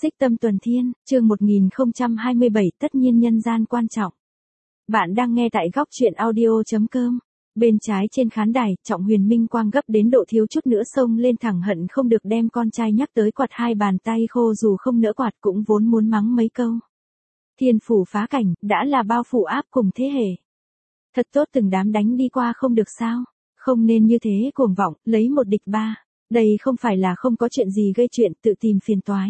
Xích Tâm Tuần Thiên, chương 1027, tất nhiên nhân gian quan trọng. Bạn đang nghe tại góc truyện audio.com. Bên trái trên khán đài, Trọng Huyền Minh Quang gấp đến độ thiếu chút nữa xông lên thẳng hận không được đem con trai nhắc tới quạt hai bàn tay khô, dù không nỡ quạt cũng vốn muốn mắng mấy câu. Thiên phủ phá cảnh, đã là bao phủ áp cùng thế hệ. Thật tốt từng đám đánh đi qua không được sao, không nên như thế cuồng vọng, lấy một địch ba. Đây không phải là không có chuyện gì gây chuyện tự tìm phiền toái.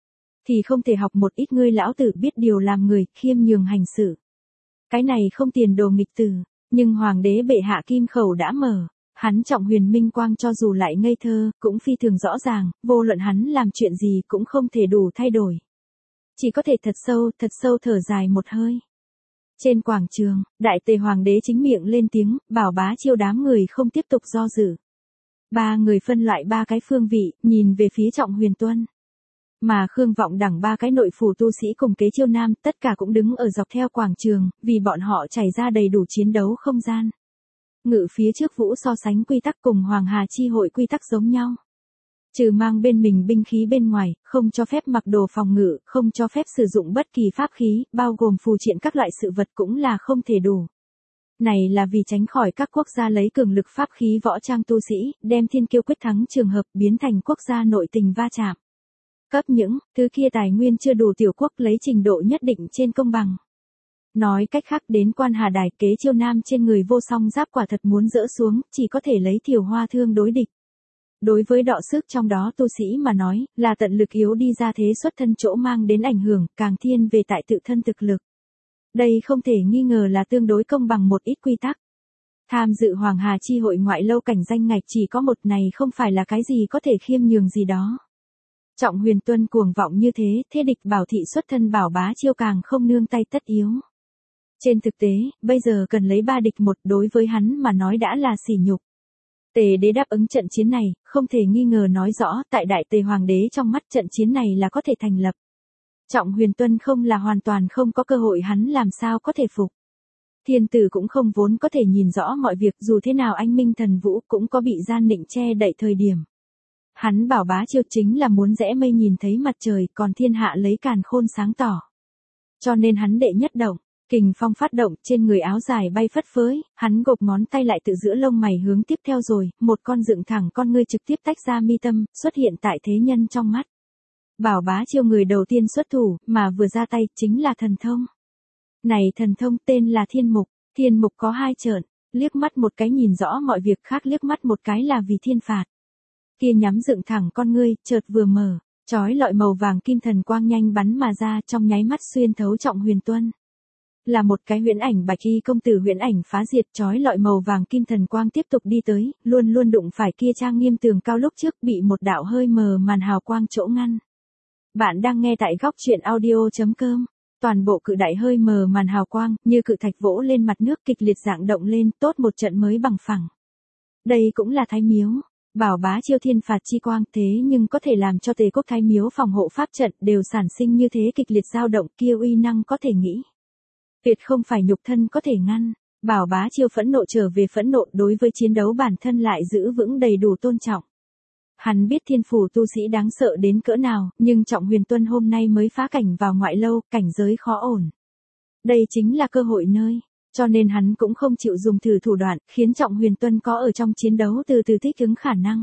Thì không thể học một ít ngươi lão tử biết điều làm người, khiêm nhường hành sự. Cái này không tiền đồ nghịch tử, nhưng hoàng đế bệ hạ kim khẩu đã mở. Hắn Trọng Huyền Minh Quang cho dù lại ngây thơ, cũng phi thường rõ ràng, vô luận hắn làm chuyện gì cũng không thể đủ thay đổi. Chỉ có thể thật sâu thở dài một hơi. Trên quảng trường, đại tề hoàng đế chính miệng lên tiếng, bảo bá chiêu đám người không tiếp tục do dự. Ba người phân loại ba cái phương vị, nhìn về phía Trọng Huyền Tuân. Mà Khương Vọng đẳng ba cái nội phủ tu sĩ cùng Kế Chiêu Nam, tất cả cũng đứng ở dọc theo quảng trường, vì bọn họ chảy ra đầy đủ chiến đấu không gian. Ngự phía trước vũ so sánh quy tắc cùng Hoàng Hà chi hội quy tắc giống nhau. Trừ mang bên mình binh khí bên ngoài, không cho phép mặc đồ phòng ngự, không cho phép sử dụng bất kỳ pháp khí, bao gồm phù triện các loại sự vật cũng là không thể đủ. Này là vì tránh khỏi các quốc gia lấy cường lực pháp khí võ trang tu sĩ, đem thiên kiêu quyết thắng trường hợp biến thành quốc gia nội tình va chạm. Cấp những thứ kia tài nguyên chưa đủ tiểu quốc lấy trình độ nhất định trên công bằng. Nói cách khác đến Quan Hà Đài Kế Chiêu Nam trên người vô song giáp quả thật muốn dỡ xuống, chỉ có thể lấy thiểu hoa thương đối địch. Đối với đọ sức trong đó tu sĩ mà nói, là tận lực yếu đi ra thế xuất thân chỗ mang đến ảnh hưởng, càng thiên về tại tự thân thực lực. Đây không thể nghi ngờ là tương đối công bằng một ít quy tắc. Tham dự Hoàng Hà chi hội ngoại lâu cảnh danh ngạch chỉ có một này không phải là cái gì có thể khiêm nhường gì đó. Trọng Huyền Tuân cuồng vọng như thế địch bảo thị xuất thân bảo bá chiêu càng không nương tay tất yếu. Trên thực tế, bây giờ cần lấy ba địch một đối với hắn mà nói đã là sỉ nhục. Tề đế đáp ứng trận chiến này, không thể nghi ngờ nói rõ tại đại tề hoàng đế trong mắt trận chiến này là có thể thành lập. Trọng Huyền Tuân không là hoàn toàn không có cơ hội, hắn làm sao có thể phục. Thiên tử cũng không vốn có thể nhìn rõ mọi việc, dù thế nào anh minh thần vũ cũng có bị gian nịnh che đậy thời điểm. Hắn bảo bá chiêu chính là muốn rẽ mây nhìn thấy mặt trời, còn thiên hạ lấy càn khôn sáng tỏ. Cho nên hắn đệ nhất động, kình phong phát động, trên người áo dài bay phất phới, hắn gộp ngón tay lại tự giữa lông mày hướng tiếp theo rồi, một con dựng thẳng con ngươi trực tiếp tách ra mi tâm, xuất hiện tại thế nhân trong mắt. Bảo bá chiêu người đầu tiên xuất thủ, mà vừa ra tay, chính là thần thông. Này thần thông tên là thiên mục có hai trợn, liếc mắt một cái nhìn rõ mọi việc, khác liếc mắt một cái là vì thiên phạt. Kia nhắm dựng thẳng con ngươi, chợt vừa mở, chói lọi màu vàng kim thần quang nhanh bắn mà ra, trong nháy mắt xuyên thấu Trọng Huyền Tuân. Là một cái huyễn ảnh bạch y công tử huyễn ảnh phá diệt, chói lọi màu vàng kim thần quang tiếp tục đi tới, luôn đụng phải kia trang nghiêm tường cao lúc trước bị một đạo hơi mờ màn hào quang chỗ ngăn. Bạn đang nghe tại góc truyện audio.com. Toàn bộ cự đại hơi mờ màn hào quang, như cự thạch vỗ lên mặt nước kịch liệt dạng động lên, tốt một trận mới bằng phẳng. Đây cũng là Thái Miếu. Bảo bá chiêu thiên phạt chi quang, thế nhưng có thể làm cho Tề quốc Thái Miếu phòng hộ pháp trận đều sản sinh như thế kịch liệt dao động, kia uy năng có thể nghĩ. Tuyệt không phải nhục thân có thể ngăn. Bảo bá chiêu phẫn nộ trở về phẫn nộ, đối với chiến đấu bản thân lại giữ vững đầy đủ tôn trọng. Hắn biết thiên phủ tu sĩ đáng sợ đến cỡ nào, nhưng Trọng Huyền Tuân hôm nay mới phá cảnh vào ngoại lâu, cảnh giới khó ổn. Đây chính là cơ hội nơi. Cho nên hắn cũng không chịu dùng thử thủ đoạn, khiến Trọng Huyền Tuân có ở trong chiến đấu từ từ thích ứng khả năng.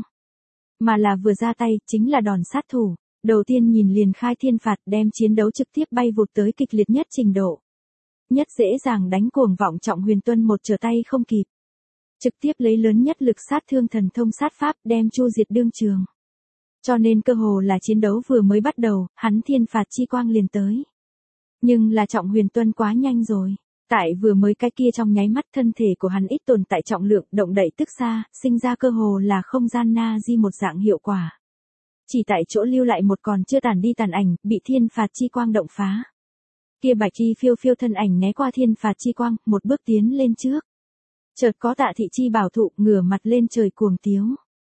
Mà là vừa ra tay, chính là đòn sát thủ. Đầu tiên nhìn liền khai thiên phạt, đem chiến đấu trực tiếp bay vụt tới kịch liệt nhất trình độ. Nhất dễ dàng đánh cuồng vọng Trọng Huyền Tuân một trở tay không kịp. Trực tiếp lấy lớn nhất lực sát thương thần thông sát pháp, đem chu diệt đương trường. Cho nên cơ hồ là chiến đấu vừa mới bắt đầu, hắn thiên phạt chi quang liền tới. Nhưng là Trọng Huyền Tuân quá nhanh rồi. Tại vừa mới cái kia trong nháy mắt, thân thể của hắn ít tồn tại trọng lượng, động đậy tức xa, sinh ra cơ hồ là không gian na di một dạng hiệu quả. Chỉ tại chỗ lưu lại một còn chưa tàn đi tàn ảnh, bị thiên phạt chi quang động phá. Kia bạch y phiêu phiêu thân ảnh né qua thiên phạt chi quang, một bước tiến lên trước. Chợt có Tạ Thị Chi bảo thụ ngửa mặt lên trời cuồng tiếu.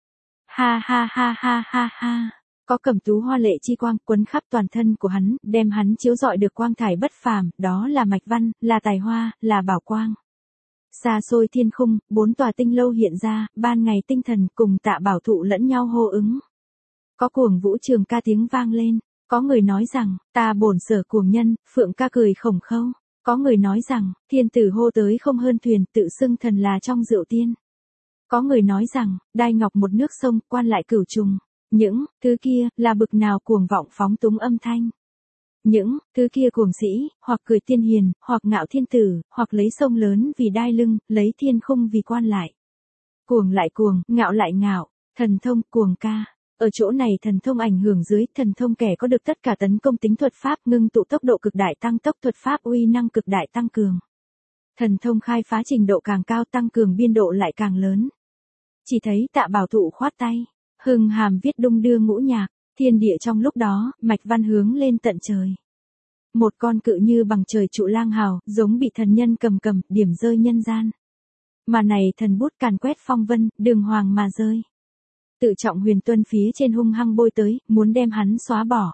Ha ha ha ha ha ha. Có cẩm tú hoa lệ chi quang quấn khắp toàn thân của hắn, đem hắn chiếu rọi được quang thải bất phàm, đó là mạch văn, là tài hoa, là bảo quang. Xa xôi thiên khung, 4 tòa tinh lâu hiện ra, ban ngày tinh thần cùng Tạ bảo thụ lẫn nhau hô ứng. Có cuồng vũ trường ca tiếng vang lên, Có người nói rằng, ta bổn sở cuồng nhân, phượng ca cười khổng khâu. Có người nói rằng, thiên tử hô tới không hơn thuyền, tự xưng thần là trong rượu tiên. Có người nói rằng, đai ngọc một nước sông, quan lại cửu trùng. Những thứ kia là bực nào cuồng vọng phóng túng âm thanh. Những thứ kia cuồng sĩ, hoặc cười tiên hiền, hoặc ngạo thiên tử, hoặc lấy sông lớn vì đai lưng, lấy thiên khung vì quan lại. Cuồng lại cuồng, ngạo lại ngạo, thần thông cuồng ca. Ở chỗ này thần thông ảnh hưởng dưới, thần thông kẻ có được tất cả tấn công tính thuật pháp, ngưng tụ tốc độ cực đại tăng tốc, thuật pháp uy năng cực đại tăng cường. Thần thông khai phá trình độ càng cao, tăng cường biên độ lại càng lớn. Chỉ thấy Tạ Bảo Thụ khoát tay, hưng hàm viết đung đưa ngũ nhạc, thiên địa trong lúc đó, mạch văn hướng lên tận trời. Một con cự như bằng trời trụ lang hào, giống bị thần nhân cầm, điểm rơi nhân gian. Mà này thần bút càn quét phong vân, đường hoàng mà rơi. Tự Trọng Huyền Tuân phía trên hung hăng bôi tới, muốn đem hắn xóa bỏ.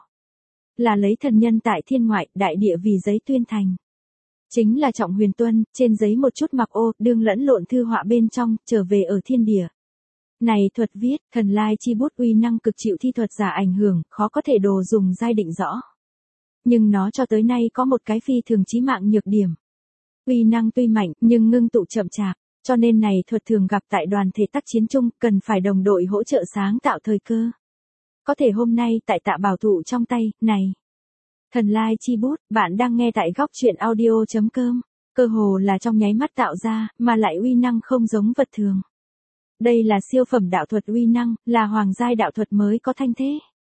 Là lấy thần nhân tại thiên ngoại, đại địa vì giấy tuyên thành. Chính là Trọng Huyền Tuân, trên giấy một chút mặc ô, đương lẫn lộn thư họa bên trong, trở về ở thiên địa. Này thuật viết, thần lai chi bút uy năng cực chịu thi thuật giả ảnh hưởng, khó có thể đồ dùng giai định rõ. Nhưng nó cho tới nay có một cái phi thường chí mạng nhược điểm. Uy năng tuy mạnh, nhưng ngưng tụ chậm chạp, cho nên này thuật thường gặp tại đoàn thể tác chiến chung, cần phải đồng đội hỗ trợ sáng tạo thời cơ. Có thể hôm nay tại Tạ Bảo Thụ trong tay, này. Thần lai chi bút, bạn đang nghe tại góc truyện audio.com, cơ hồ là trong nháy mắt tạo ra, mà lại uy năng không giống vật thường. Đây là siêu phẩm đạo thuật uy năng, là hoàng giai đạo thuật mới có thanh thế.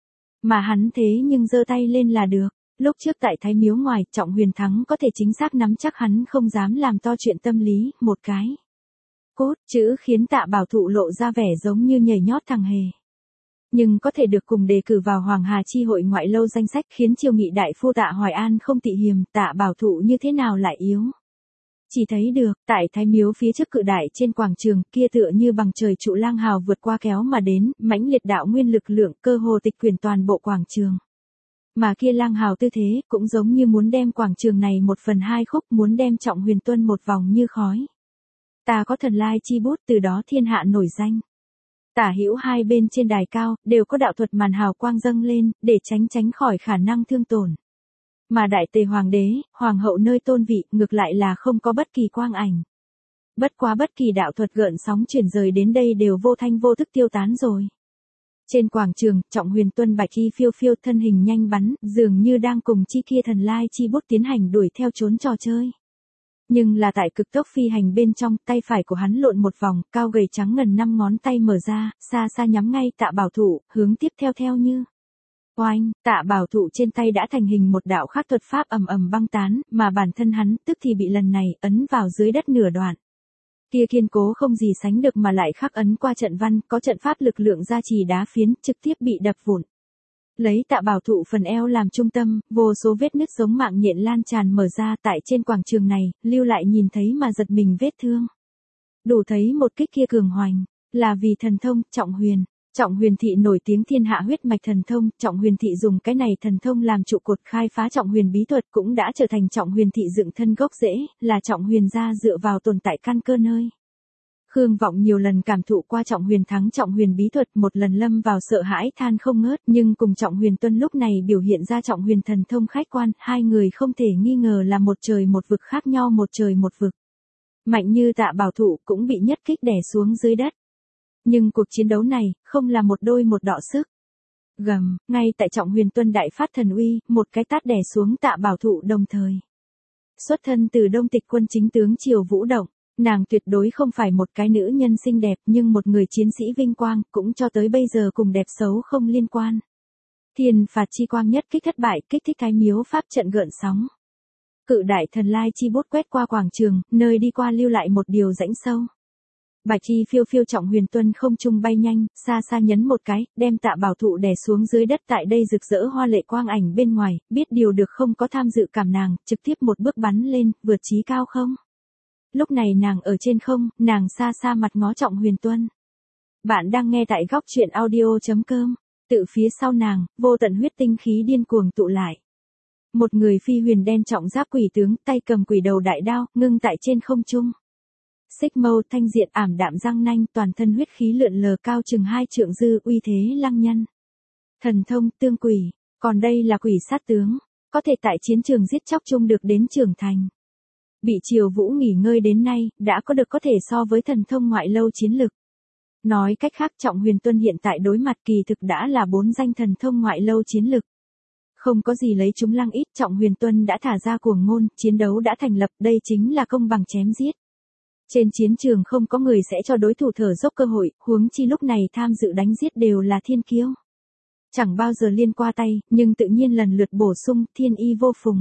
Mà hắn thế nhưng giơ tay lên là được. Lúc trước tại Thái Miếu ngoài, Trọng Huyền Thắng có thể chính xác nắm chắc hắn không dám làm to chuyện tâm lý, một cái. Cốt, chữ khiến Tạ Bảo Thụ lộ ra vẻ giống như nhảy nhót thằng hề. Nhưng có thể được cùng đề cử vào Hoàng Hà Chi hội ngoại lâu danh sách khiến triều nghị đại phu Tạ Hoài An không tị hiềm, Tạ Bảo Thụ như thế nào lại yếu. Chỉ thấy được, tại Thái Miếu phía trước cự đại trên quảng trường kia tựa như bằng trời trụ lang hào vượt qua kéo mà đến, mãnh liệt đạo nguyên lực lượng cơ hồ tịch quyển toàn bộ quảng trường. Mà kia lang hào tư thế, cũng giống như muốn đem quảng trường này 1/2 khúc, muốn đem Trọng Huyền Tuân một vòng như khói. Ta có thần lai chi bút, từ đó thiên hạ nổi danh. Tả hữu hai bên trên đài cao, đều có đạo thuật màn hào quang dâng lên, để tránh khỏi khả năng thương tổn. Mà đại tề hoàng đế, hoàng hậu nơi tôn vị, ngược lại là không có bất kỳ quang ảnh. Bất quá bất kỳ đạo thuật gợn sóng chuyển rời đến đây đều vô thanh vô thức tiêu tán rồi. Trên quảng trường, Trọng Huyền Tuân bạch y phiêu phiêu, thân hình nhanh bắn, dường như đang cùng chi kia thần lai chi bút tiến hành đuổi theo trốn trò chơi. Nhưng là tại cực tốc phi hành bên trong, tay phải của hắn lộn một vòng, cao gầy trắng ngần 5 ngón tay mở ra, xa xa nhắm ngay Tạ Bảo Thụ, hướng tiếp theo như. Oanh, Tạ Bảo Thụ trên tay đã thành hình một đạo khác thuật pháp ầm băng tán, mà bản thân hắn, tức thì bị lần này, ấn vào dưới đất nửa đoạn. Kia kiên cố không gì sánh được mà lại khắc ấn qua trận văn, có trận pháp lực lượng gia trì đá phiến, trực tiếp bị đập vụn. Lấy Tạ Bảo Thụ phần eo làm trung tâm, vô số vết nứt giống mạng nhện lan tràn mở ra tại trên quảng trường này, lưu lại nhìn thấy mà giật mình vết thương. Đủ thấy một kích kia cường hoành, là vì thần thông, Trọng Huyền. Trọng Huyền Thị nổi tiếng thiên hạ huyết mạch thần thông, Trọng Huyền Thị dùng cái này thần thông làm trụ cột khai phá Trọng Huyền bí thuật, cũng đã trở thành Trọng Huyền Thị dựng thân gốc rễ, là Trọng Huyền gia dựa vào tồn tại căn cơ nơi. Khương Vọng nhiều lần cảm thụ qua Trọng Huyền thắng Trọng Huyền bí thuật, một lần lâm vào sợ hãi than không ngớt, nhưng cùng Trọng Huyền Tuân lúc này biểu hiện ra Trọng Huyền thần thông khách quan, hai người không thể nghi ngờ là một trời một vực khác nhau, một trời một vực. Mạnh như Tạ Bảo Thụ cũng bị nhất kích đè xuống dưới đất. Nhưng cuộc chiến đấu này, không là một đôi một đọ sức. Gầm, ngay tại Trọng Huyền Tuân đại phát thần uy, một cái tát đè xuống Tạ Bảo Thụ đồng thời. Xuất thân từ Đông Tịch quân chính tướng Triều Vũ Động, nàng tuyệt đối không phải một cái nữ nhân xinh đẹp, nhưng một người chiến sĩ vinh quang, cũng cho tới bây giờ cùng đẹp xấu không liên quan. Thiên phạt chi quang nhất kích thất bại, kích thích Thái Miếu pháp trận gợn sóng. Cự đại thần lai chi bút quét qua quảng trường, nơi đi qua lưu lại một điều rãnh sâu. Bạch y phiêu phiêu Trọng Huyền Tuân không trung bay nhanh, xa xa nhấn một cái, đem Tạ Bảo Thụ đè xuống dưới đất, tại đây rực rỡ hoa lệ quang ảnh bên ngoài, biết điều được không có tham dự cảm nàng, trực tiếp một bước bắn lên, vượt chí cao không. Lúc này nàng ở trên không, nàng xa xa mặt ngó Trọng Huyền Tuân. Bạn đang nghe tại góc truyện audio.com, tự phía sau nàng, vô tận huyết tinh khí điên cuồng tụ lại. Một người phi huyền đen trọng giáp quỷ tướng, tay cầm quỷ đầu đại đao, ngưng tại trên không trung. Xích mâu thanh diện ảm đạm răng nanh, toàn thân huyết khí lượn lờ, cao chừng 2 trượng dư, uy thế lăng nhân. Thần thông tương quỷ, Còn đây là quỷ sát tướng, có thể tại chiến trường giết chóc chung được đến trưởng thành. Bị Triều Vũ nghỉ ngơi đến nay, đã có thể so với thần thông ngoại lâu chiến lực. Nói cách khác Trọng Huyền Tuân hiện tại đối mặt kỳ thực đã là 4 danh thần thông ngoại lâu chiến lực. Không có gì lấy chúng lăng ít, Trọng Huyền Tuân đã thả ra cuồng ngôn, chiến đấu đã thành lập, đây chính là công bằng chém giết. Trên chiến trường không có người sẽ cho đối thủ thở dốc cơ hội, huống chi lúc này tham dự đánh giết đều là thiên kiêu. Chẳng bao giờ liên qua tay, nhưng tự nhiên lần lượt bổ sung, thiên y vô phùng.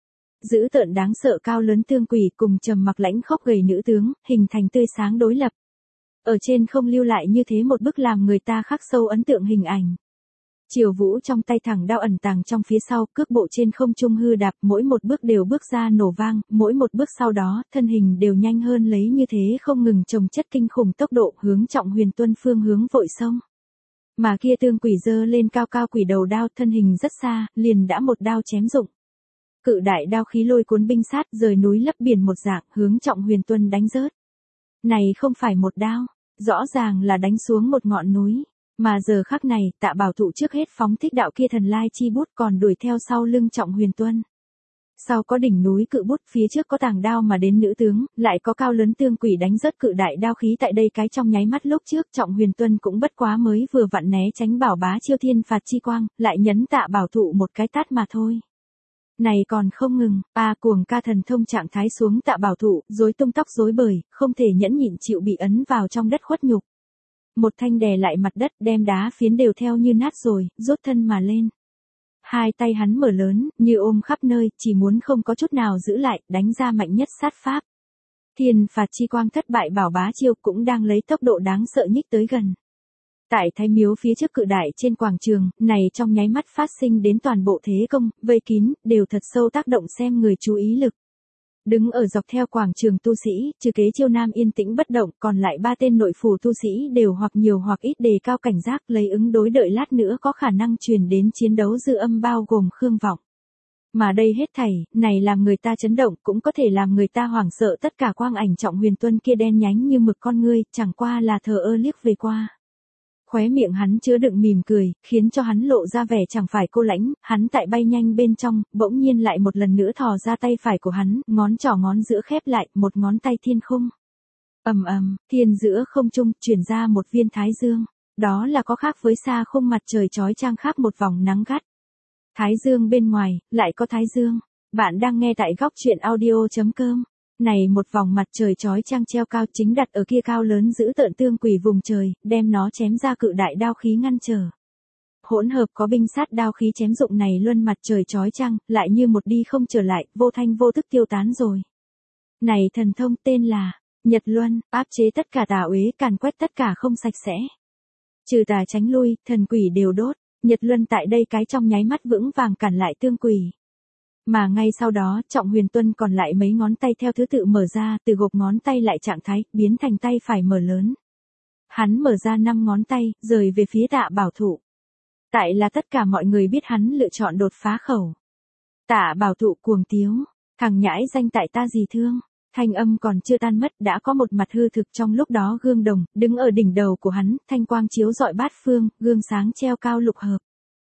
Dữ tợn đáng sợ cao lớn tương quỷ cùng trầm mặc lãnh khốc gầy nữ tướng, hình thành tươi sáng đối lập. Ở trên không lưu lại như thế một bức làm người ta khắc sâu ấn tượng hình ảnh. Triều Vũ trong tay thẳng đao ẩn tàng trong phía sau, cước bộ trên không trung hư đạp, mỗi một bước đều bước ra nổ vang, mỗi một bước sau đó, thân hình đều nhanh hơn lấy như thế không ngừng chồng chất kinh khủng tốc độ hướng Trọng Huyền Tuân phương hướng vội xông. Mà kia tương quỷ giơ lên cao cao quỷ đầu đao, thân hình rất xa, liền đã một đao chém dụng. Cự đại đao khí lôi cuốn binh sát, rời núi lấp biển một dạng, hướng Trọng Huyền Tuân đánh rớt. Này không phải một đao, rõ ràng là đánh xuống một ngọn núi. Mà giờ khắc này, Tạ Bảo Thụ trước hết phóng thích đạo kia thần lai chi bút còn đuổi theo sau lưng Trọng Huyền Tuân. Sau có đỉnh núi cự bút, phía trước có tàng đao mà đến nữ tướng, lại có cao lớn tương quỷ đánh rớt cự đại đao khí tại đây cái trong nháy mắt lúc trước Trọng Huyền Tuân cũng bất quá mới vừa vặn né tránh bảo bá chiêu thiên phạt chi quang, lại nhấn Tạ Bảo Thụ một cái tát mà thôi. Này còn không ngừng, cuồng ca thần thông trạng thái xuống Tạ Bảo Thụ, rối tung tóc rối bời, không thể nhẫn nhịn chịu bị ấn vào trong đất khuất nhục. Một thanh đè lại mặt đất đem đá phiến đều theo như nát rồi, rút thân mà lên. Hai tay hắn mở lớn, như ôm khắp nơi, chỉ muốn không có chút nào giữ lại, đánh ra mạnh nhất sát pháp. Thiên phạt chi quang thất bại bảo bá chiêu cũng đang lấy tốc độ đáng sợ nhích tới gần. Tại Thái Miếu phía trước cự đại trên quảng trường, này trong nháy mắt phát sinh đến toàn bộ thế công, vây kín, đều thật sâu tác động xem người chú ý lực. Đứng ở dọc theo quảng trường tu sĩ, trừ Kế Chiêu Nam yên tĩnh bất động, còn lại 3 tên nội phủ tu sĩ đều hoặc nhiều hoặc ít đề cao cảnh giác lấy ứng đối đợi lát nữa có khả năng truyền đến chiến đấu dư âm bao gồm Khương Vọng. Mà đây hết thảy, này làm người ta chấn động cũng có thể làm người ta hoảng sợ tất cả quang ảnh Trọng Huyền Tuân kia đen nhánh như mực con ngươi, chẳng qua là thờ ơ liếc về qua. Khóe miệng hắn chứa đựng mỉm cười, khiến cho hắn lộ ra vẻ chẳng phải cô lãnh, hắn tại bay nhanh bên trong, bỗng nhiên lại một lần nữa thò ra tay phải của hắn, ngón trỏ ngón giữa khép lại, một ngón tay thiên khung. Thiên giữa không trung, chuyển ra một viên thái dương. Đó là có khác với xa khung mặt trời chói chang khác một vòng nắng gắt. Thái dương bên ngoài, lại có thái dương. Bạn đang nghe tại góc truyện audio.com. Này một vòng mặt trời chói chang treo cao chính đặt ở kia cao lớn giữ tợn tương quỷ vùng trời, đem nó chém ra cự đại đao khí ngăn trở. Hỗn hợp có binh sát đao khí chém dụng này luân mặt trời chói chang, lại như một đi không trở lại, vô thanh vô tức tiêu tán rồi. Này thần thông tên là Nhật Luân, áp chế tất cả tà uế, càn quét tất cả không sạch sẽ. Trừ tà tránh lui, thần quỷ đều đốt, Nhật Luân tại đây cái trong nháy mắt vững vàng cản lại tương quỷ. Mà ngay sau đó, Trọng Huyền Tuân còn lại mấy ngón tay theo thứ tự mở ra, từ gộp ngón tay lại trạng thái, biến thành tay phải mở lớn. Hắn mở ra 5 ngón tay, rời về phía Tạ Bảo Thụ. Tại là tất cả mọi người biết hắn lựa chọn đột phá khẩu. Tạ Bảo Thụ cuồng tiếu, thằng nhãi danh tại ta gì thương. Thanh âm còn chưa tan mất đã có một mặt hư thực trong lúc đó gương đồng, đứng ở đỉnh đầu của hắn, thanh quang chiếu rọi bát phương, gương sáng treo cao lục hợp.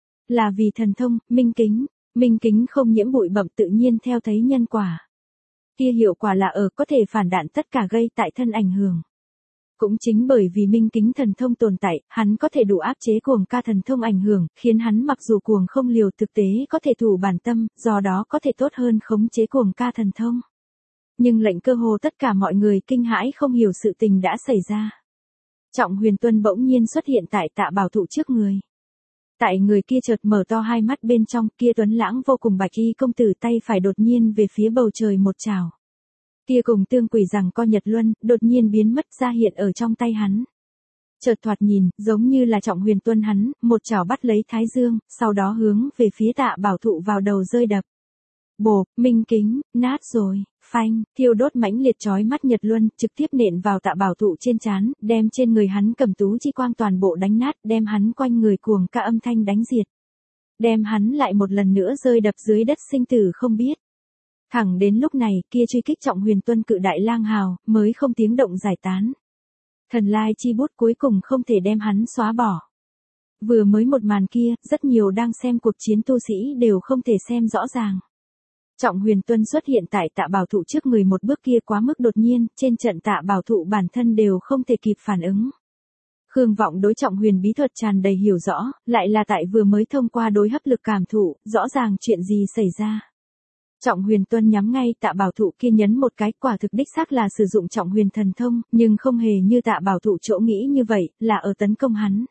Là vì thần thông, minh kính không nhiễm bụi bặm tự nhiên theo thấy nhân quả. Kia hiệu quả là có thể phản đạn tất cả gây tại thân ảnh hưởng. Cũng chính bởi vì minh kính thần thông tồn tại, hắn có thể đủ áp chế cuồng ca thần thông ảnh hưởng, khiến hắn mặc dù cuồng không liều thực tế có thể thủ bản tâm, do đó có thể tốt hơn khống chế cuồng ca thần thông. Nhưng lệnh cơ hồ tất cả mọi người kinh hãi không hiểu sự tình đã xảy ra. Trọng Huyền Tuân bỗng nhiên xuất hiện tại Tạ Bảo Thụ trước người. Tại người kia chợt mở to hai mắt bên trong, kia tuấn lãng vô cùng bạch y công tử tay phải đột nhiên về phía bầu trời một chảo. Kia cùng tương quỷ rằng co Nhật Luân, đột nhiên biến mất ra hiện ở trong tay hắn. Chợt thoạt nhìn, giống như là Trọng Huyền Tuân hắn, một chảo bắt lấy thái dương, sau đó hướng về phía Tạ Bảo Thụ vào đầu rơi đập. Bộp, minh kính, nát rồi, phanh, thiêu đốt mãnh liệt chói mắt Nhật Luân, trực tiếp nện vào Tạ Bảo Thụ trên trán, đem trên người hắn cầm tú chi quang toàn bộ đánh nát, đem hắn quanh người cuồng ca âm thanh đánh diệt. Đem hắn lại một lần nữa rơi đập dưới đất sinh tử không biết. Thẳng đến lúc này, kia truy kích Trọng Huyền Tuân cự đại lang hào, mới không tiếng động giải tán. Thần lai chi bút cuối cùng không thể đem hắn xóa bỏ. Vừa mới một màn kia, rất nhiều đang xem cuộc chiến tu sĩ đều không thể xem rõ ràng. Trọng Huyền Tuân xuất hiện tại Tạ Bảo Thụ trước người một bước kia quá mức đột nhiên, trên trận Tạ Bảo Thụ bản thân đều không thể kịp phản ứng. Khương Vọng đối Trọng Huyền bí thuật tràn đầy hiểu rõ, lại là tại vừa mới thông qua đối hấp lực cảm thụ, rõ ràng chuyện gì xảy ra. Trọng Huyền Tuân nhắm ngay Tạ Bảo Thụ kia nhấn một cái, quả thực đích xác là sử dụng Trọng Huyền thần thông, nhưng không hề như Tạ Bảo Thụ chỗ nghĩ như vậy, là ở tấn công hắn.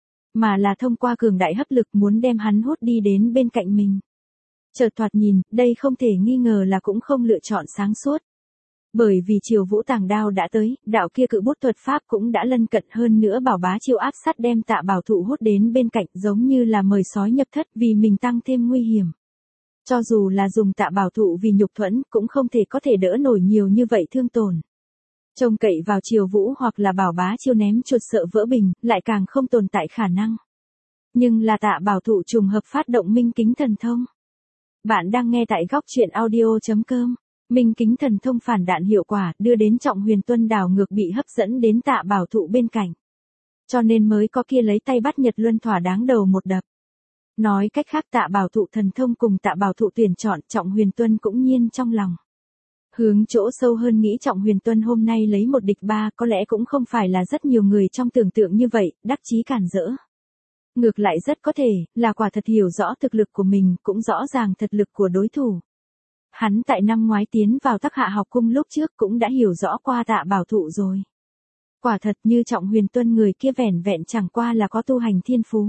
Mà là thông qua cường đại hấp lực muốn đem hắn hút đi đến bên cạnh mình. Chợt thoạt nhìn, đây không thể nghi ngờ là cũng không lựa chọn sáng suốt. Bởi vì Triều Vũ Tàng Đao đã tới, đạo kia cự bút thuật pháp cũng đã lân cận hơn nữa Bảo Bá Chiêu áp sát đem Tạ Bảo Thụ hút đến bên cạnh giống như là mời sói nhập thất vì mình tăng thêm nguy hiểm. Cho dù là dùng Tạ Bảo Thụ vì nhục thuẫn cũng không thể đỡ nổi nhiều như vậy thương tổn. Trông cậy vào Triều Vũ hoặc là Bảo Bá Chiêu ném chuột sợ vỡ bình, lại càng không tồn tại khả năng. Nhưng là Tạ Bảo Thụ trùng hợp phát động minh kính thần thông. Bạn đang nghe tại góc truyện audio.com. Minh kính thần thông phản đạn hiệu quả đưa đến Trọng Huyền Tuân đảo ngược bị hấp dẫn đến Tạ Bảo Thụ bên cạnh. Cho nên mới có kia lấy tay bắt Nhật Luân thỏa đáng đầu một đập. Nói cách khác Tạ Bảo Thụ thần thông cùng Tạ Bảo Thụ tuyển chọn Trọng Huyền Tuân cũng nhiên trong lòng. Hướng chỗ sâu hơn nghĩ Trọng Huyền Tuân hôm nay lấy một địch ba có lẽ cũng không phải là rất nhiều người trong tưởng tượng như vậy, đắc chí cản rỡ. Ngược lại rất có thể, là quả thật hiểu rõ thực lực của mình, cũng rõ ràng thực lực của đối thủ. Hắn tại năm ngoái tiến vào Tắc Hạ học cung lúc trước cũng đã hiểu rõ qua Tạ Bảo Thụ rồi. Quả thật như Trọng Huyền Tuân người kia vẻn vẹn chẳng qua là có tu hành thiên phú.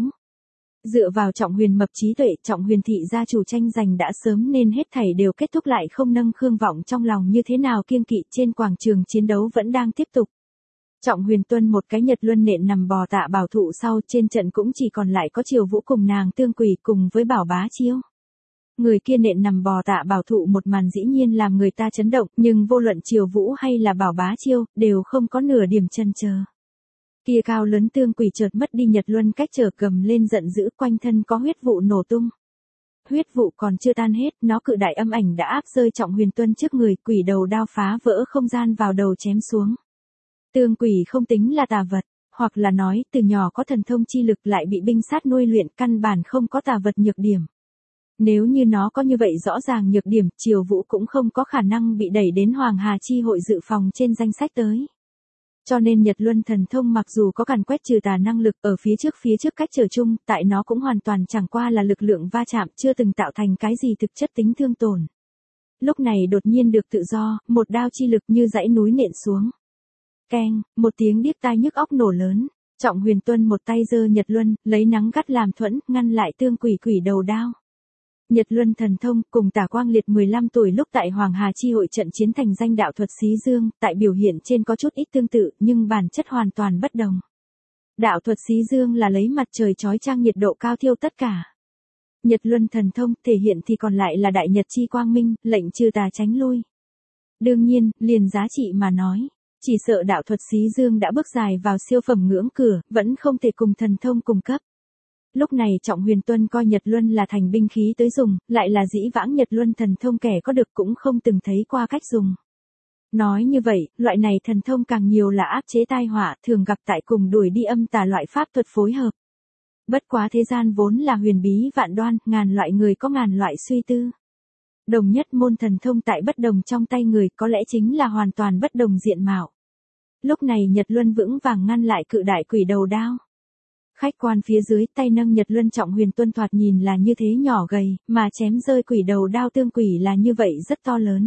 Dựa vào Trọng Huyền mập trí tuệ, Trọng Huyền thị gia chủ tranh giành đã sớm nên hết thảy đều kết thúc lại không nâng Khương Vọng trong lòng như thế nào kiêng kỵ trên quảng trường chiến đấu vẫn đang tiếp tục. Trọng Huyền Tuân một cái Nhật Luân nện nằm bò Tạ Bảo Thụ sau trên trận cũng chỉ còn lại có Triều Vũ cùng nàng Tương Quỷ cùng với Bảo Bá Chiêu. Người kia nện nằm bò Tạ Bảo Thụ một màn dĩ nhiên làm người ta chấn động, nhưng vô luận Triều Vũ hay là Bảo Bá Chiêu, đều không có nửa điểm chần chờ. Kia cao lớn Tương Quỷ chợt mất đi Nhật Luân cách trở cầm lên giận dữ quanh thân có huyết vụ nổ tung. Huyết vụ còn chưa tan hết, nó cự đại âm ảnh đã áp rơi Trọng Huyền Tuân trước người, quỷ đầu đao phá vỡ không gian vào đầu chém xuống. Tương Quỷ không tính là tà vật, hoặc là nói từ nhỏ có thần thông chi lực lại bị binh sát nuôi luyện căn bản không có tà vật nhược điểm. Nếu như nó có như vậy rõ ràng nhược điểm, Triều Vũ cũng không có khả năng bị đẩy đến Hoàng Hà Chi hội dự phòng trên danh sách tới. Cho nên Nhật Luân thần thông mặc dù có càn quét trừ tà năng lực ở phía trước cách trở chung, tại nó cũng hoàn toàn chẳng qua là lực lượng va chạm chưa từng tạo thành cái gì thực chất tính thương tổn. Lúc này đột nhiên được tự do, một đao chi lực như dãy núi nện xuống. Keng, một tiếng điếc tai nhức óc nổ lớn, Trọng Huyền Tuân một tay giơ Nhật Luân, lấy nắng gắt làm thuẫn, ngăn lại Tương Quỷ quỷ đầu đao. Nhật Luân thần thông cùng Tả Quang Liệt 15 tuổi lúc tại Hoàng Hà Chi hội trận chiến thành danh đạo thuật xí dương, tại biểu hiện trên có chút ít tương tự nhưng bản chất hoàn toàn bất đồng. Đạo thuật xí dương là lấy mặt trời chói chang nhiệt độ cao thiêu tất cả. Nhật Luân thần thông thể hiện thì còn lại là đại nhật chi quang minh, lệnh trừ tà tránh lui. Đương nhiên, liền giá trị mà nói, chỉ sợ đạo thuật xí dương đã bước dài vào siêu phẩm ngưỡng cửa, vẫn không thể cùng thần thông cùng cấp. Lúc này Trọng Huyền Tuân coi Nhật Luân là thành binh khí tới dùng, lại là dĩ vãng Nhật Luân thần thông kẻ có được cũng không từng thấy qua cách dùng. Nói như vậy, loại này thần thông càng nhiều là áp chế tai họa, thường gặp tại cùng đuổi đi âm tà loại pháp thuật phối hợp. Bất quá thế gian vốn là huyền bí vạn đoan, ngàn loại người có ngàn loại suy tư. Đồng nhất môn thần thông tại bất đồng trong tay người có lẽ chính là hoàn toàn bất đồng diện mạo. Lúc này Nhật Luân vững vàng ngăn lại cự đại quỷ đầu đao. Khách quan phía dưới tay nâng Nhật Luân Trọng Huyền Tuân thoạt nhìn là như thế nhỏ gầy, mà chém rơi quỷ đầu đao Tương Quỷ là như vậy rất to lớn.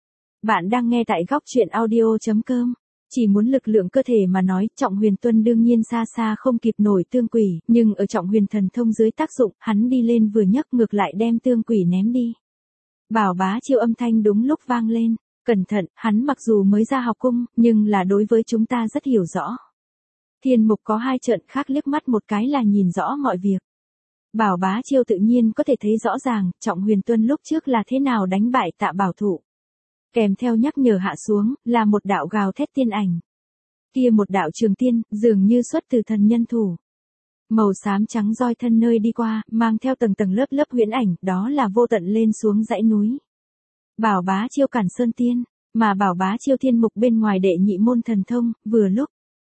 Bạn đang nghe tại góc truyện audio.com. Chỉ muốn lực lượng cơ thể mà nói, Trọng Huyền Tuân đương nhiên xa xa không kịp nổi Tương Quỷ, nhưng ở Trọng Huyền thần thông dưới tác dụng, hắn đi lên vừa nhấc ngược lại đem Tương Quỷ ném đi. Bảo Bá Chiêu âm thanh đúng lúc vang lên, cẩn thận, hắn mặc dù mới ra học cung, nhưng là đối với chúng ta rất hiểu rõ. Thiên Mục có hai trợn khác liếc mắt một cái là nhìn rõ mọi việc. Bảo Bá Chiêu tự nhiên có thể thấy rõ ràng, Trọng Huyền Tuân lúc trước là thế nào đánh bại Tạ Bảo Thụ. Kèm theo nhắc nhở hạ xuống, là một đạo gào thét tiên ảnh. Kia một đạo trường tiên, dường như xuất từ thần nhân thủ. Màu xám trắng roi thân nơi đi qua, mang theo tầng tầng lớp lớp huyễn ảnh, đó là vô tận lên xuống dãy núi. Bảo Bá Chiêu cản sơn tiên, mà Bảo Bá Chiêu Thiên Mục bên ngoài đệ nhị môn thần thông, vừa lúc.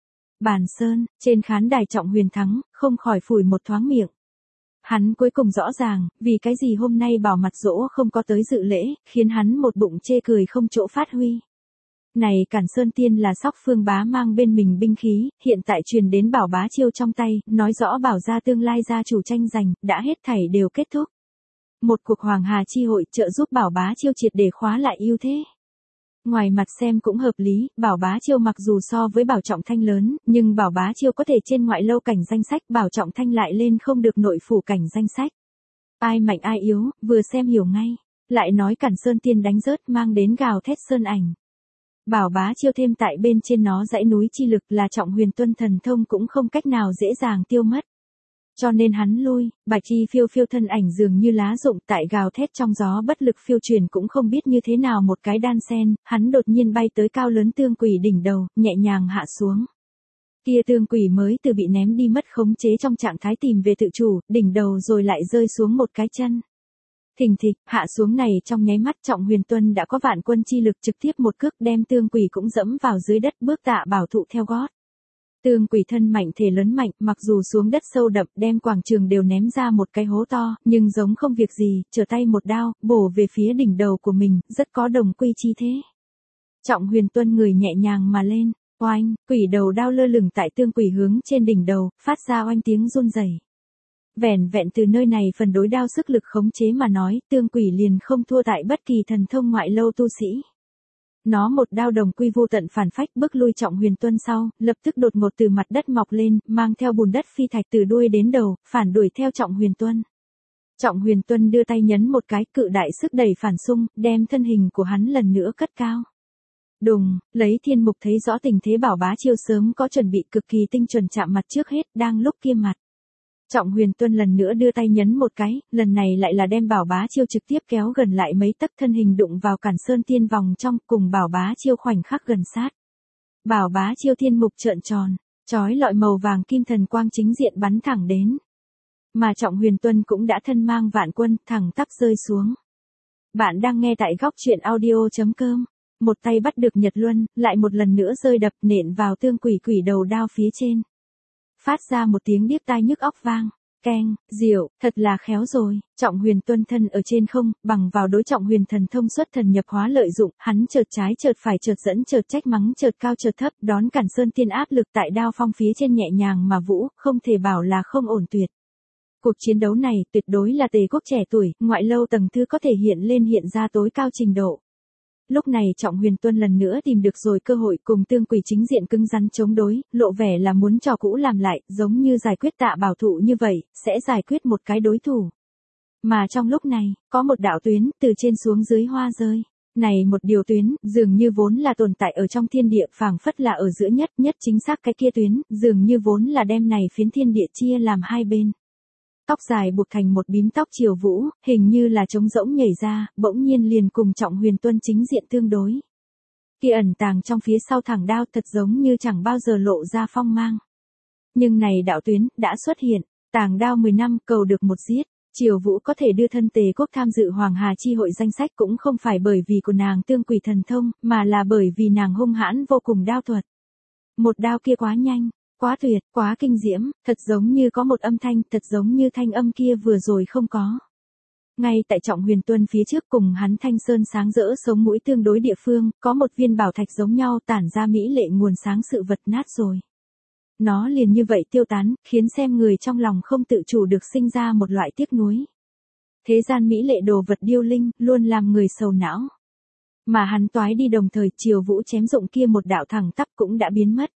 Bàn sơn, trên khán đài Trọng Huyền thắng, không khỏi phủi một thoáng miệng. Hắn cuối cùng rõ ràng, vì cái gì hôm nay Bảo Mặt Dỗ không có tới dự lễ, khiến hắn một bụng chê cười không chỗ phát huy. Này Cản Sơn Tiên là Sóc Phương Bá mang bên mình binh khí, hiện tại truyền đến Bảo Bá Chiêu trong tay, nói rõ Bảo gia tương lai gia chủ tranh giành, đã hết thảy đều kết thúc. Một cuộc Hoàng Hà chi hội trợ giúp Bảo Bá Chiêu triệt để khóa lại ưu thế. Ngoài mặt xem cũng hợp lý, Bảo Bá Chiêu mặc dù so với Bảo Trọng Thanh lớn, nhưng Bảo Bá Chiêu có thể trên ngoại lâu cảnh danh sách, Bảo Trọng Thanh lại lên không được nội phủ cảnh danh sách. Ai mạnh ai yếu, vừa xem hiểu ngay. Lại nói Cản Sơn Tiên đánh rớt mang đến gào thét sơn ảnh. Bảo Bá Chiêu thêm tại bên trên nó dãy núi chi lực là Trọng Huyền Tuân thần thông cũng không cách nào dễ dàng tiêu mất. Cho nên hắn lui, bạch y phiêu phiêu thân ảnh dường như lá rụng tại gào thét trong gió bất lực phiêu truyền cũng không biết như thế nào một cái đan sen, hắn đột nhiên bay tới cao lớn tương quỷ đỉnh đầu, nhẹ nhàng hạ xuống. Kia tương quỷ mới từ bị ném đi mất khống chế trong trạng thái tìm về tự chủ, đỉnh đầu rồi lại rơi xuống một cái chân. Thình thịch, hạ xuống này trong nháy mắt Trọng Huyền Tuân đã có vạn quân chi lực trực tiếp một cước đem tương quỷ cũng dẫm vào dưới đất bước tạ bảo thụ theo gót. Tương quỷ thân mạnh thể lớn mạnh, mặc dù xuống đất sâu đậm đem quảng trường đều ném ra một cái hố to, nhưng giống không việc gì, trở tay một đao, bổ về phía đỉnh đầu của mình, rất có đồng quy chi thế. Trọng Huyền Tuân người nhẹ nhàng mà lên, oanh, quỷ đầu đao lơ lửng tại tương quỷ hướng trên đỉnh đầu, phát ra oanh tiếng run rẩy. Vẻn vẹn từ nơi này phần đối đao sức lực khống chế mà nói, tương quỷ liền không thua tại bất kỳ thần thông ngoại lâu tu sĩ. Nó một đao đồng quy vô tận phản phách bước lui Trọng Huyền Tuân sau, lập tức đột ngột từ mặt đất mọc lên, mang theo bùn đất phi thạch từ đuôi đến đầu, phản đuổi theo Trọng Huyền Tuân. Trọng Huyền Tuân đưa tay nhấn một cái, cự đại sức đẩy phản xung, đem thân hình của hắn lần nữa cất cao. Đùng, lấy thiên mục thấy rõ tình thế Bảo Bá Chiêu sớm có chuẩn bị cực kỳ tinh chuẩn chạm mặt trước hết, đang lúc kia mặt. Trọng Huyền Tuân lần nữa đưa tay nhấn một cái, lần này lại là đem Bảo Bá Chiêu trực tiếp kéo gần lại mấy tấc thân hình đụng vào Cản Sơn Tiên vòng trong cùng Bảo Bá Chiêu khoảnh khắc gần sát. Bảo Bá Chiêu thiên mục trợn tròn, chói lọi màu vàng kim thần quang chính diện bắn thẳng đến. Mà Trọng Huyền Tuân cũng đã thân mang vạn quân thẳng tắp rơi xuống. Bạn đang nghe tại góc truyện audio.com. Một tay bắt được Nhật Luân, lại một lần nữa rơi đập nện vào tương quỷ quỷ đầu đao phía trên. Phát ra một tiếng điếc tai nhức óc vang, keng, diệu, thật là khéo rồi. Trọng Huyền Tuân thân ở trên không, bằng vào đối Trọng Huyền thần thông xuất thần nhập hóa lợi dụng, hắn chợt trái chợt phải chợt dẫn chợt trách mắng chợt cao chợt thấp, đón Cản Sơn Tiên áp lực tại đao phong phía trên nhẹ nhàng mà vũ, không thể bảo là không ổn tuyệt. Cuộc chiến đấu này tuyệt đối là Tề quốc trẻ tuổi, ngoại lâu tầng thứ có thể hiện ra tối cao trình độ. Lúc này Trọng Huyền Tuân lần nữa tìm được rồi cơ hội cùng tương quỷ chính diện cứng rắn chống đối, lộ vẻ là muốn trò cũ làm lại, giống như giải quyết Tạ Bảo Thụ như vậy, sẽ giải quyết một cái đối thủ. Mà trong lúc này, có một đạo tuyến, từ trên xuống dưới hoa rơi. Này một điều tuyến, dường như vốn là tồn tại ở trong thiên địa phảng phất là ở giữa nhất chính xác cái kia tuyến, dường như vốn là đem này phiến thiên địa chia làm hai bên. Tóc dài buộc thành một bím tóc Triều Vũ, hình như là trống rỗng nhảy ra, bỗng nhiên liền cùng Trọng Huyền Tuân chính diện tương đối. Kia ẩn tàng trong phía sau thẳng đao thật giống như chẳng bao giờ lộ ra phong mang. Nhưng này đạo tuyến, đã xuất hiện, tàng đao 10 năm cầu được một giết. Triều Vũ có thể đưa thân Tề quốc tham dự Hoàng Hà chi hội danh sách cũng không phải bởi vì của nàng tương quỷ thần thông, mà là bởi vì nàng hung hãn vô cùng đao thuật. Một đao kia quá nhanh. Quá tuyệt, quá kinh diễm, thật giống như có một âm thanh, thật giống như thanh âm kia vừa rồi không có. Ngay tại Trọng Huyền Tuân phía trước cùng hắn thanh sơn sáng rỡ sống mũi tương đối địa phương, có một viên bảo thạch giống nhau tản ra mỹ lệ nguồn sáng sự vật nát rồi. Nó liền như vậy tiêu tán, khiến xem người trong lòng không tự chủ được sinh ra một loại tiếc nuối. Thế gian mỹ lệ đồ vật điêu linh, luôn làm người sầu não. Mà hắn toái đi đồng thời Triều Vũ chém dụng kia một đạo thẳng tắp cũng đã biến mất.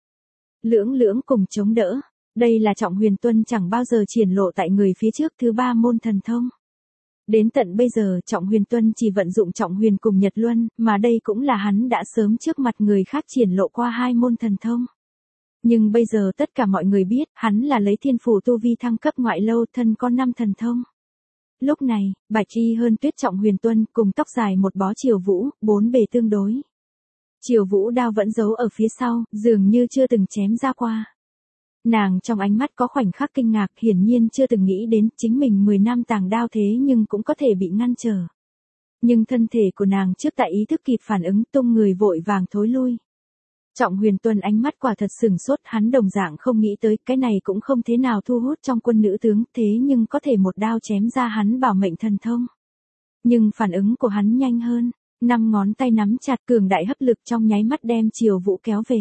Lưỡng cùng chống đỡ. Đây là Trọng Huyền Tuân chẳng bao giờ triển lộ tại người phía trước thứ ba môn thần thông. Đến tận bây giờ Trọng Huyền Tuân chỉ vận dụng Trọng Huyền cùng Nhật Luân, mà đây cũng là hắn đã sớm trước mặt người khác triển lộ qua hai môn thần thông. Nhưng bây giờ tất cả mọi người biết, hắn là lấy thiên phủ tu vi thăng cấp ngoại lâu thân có 5 thần thông. Lúc này, bạch y hơn tuyết Trọng Huyền Tuân cùng tóc dài một bó Triều Vũ, 4 bề tương đối. Triều Vũ đao vẫn giấu ở phía sau, dường như chưa từng chém ra qua. Nàng trong ánh mắt có khoảnh khắc kinh ngạc, hiển nhiên chưa từng nghĩ đến chính mình 10 năm tàng đao thế nhưng cũng có thể bị ngăn trở. Nhưng thân thể của nàng trước tại ý thức kịp phản ứng tung người vội vàng thối lui. Trọng Huyền Tuân ánh mắt quả thật sừng sốt, hắn đồng dạng không nghĩ tới cái này cũng không thế nào thu hút trong quân nữ tướng, thế nhưng có thể một đao chém ra hắn bảo mệnh thần thông. Nhưng phản ứng của hắn nhanh hơn, 5 ngón tay nắm chặt, cường đại hấp lực trong nháy mắt đem Triều Vũ kéo về.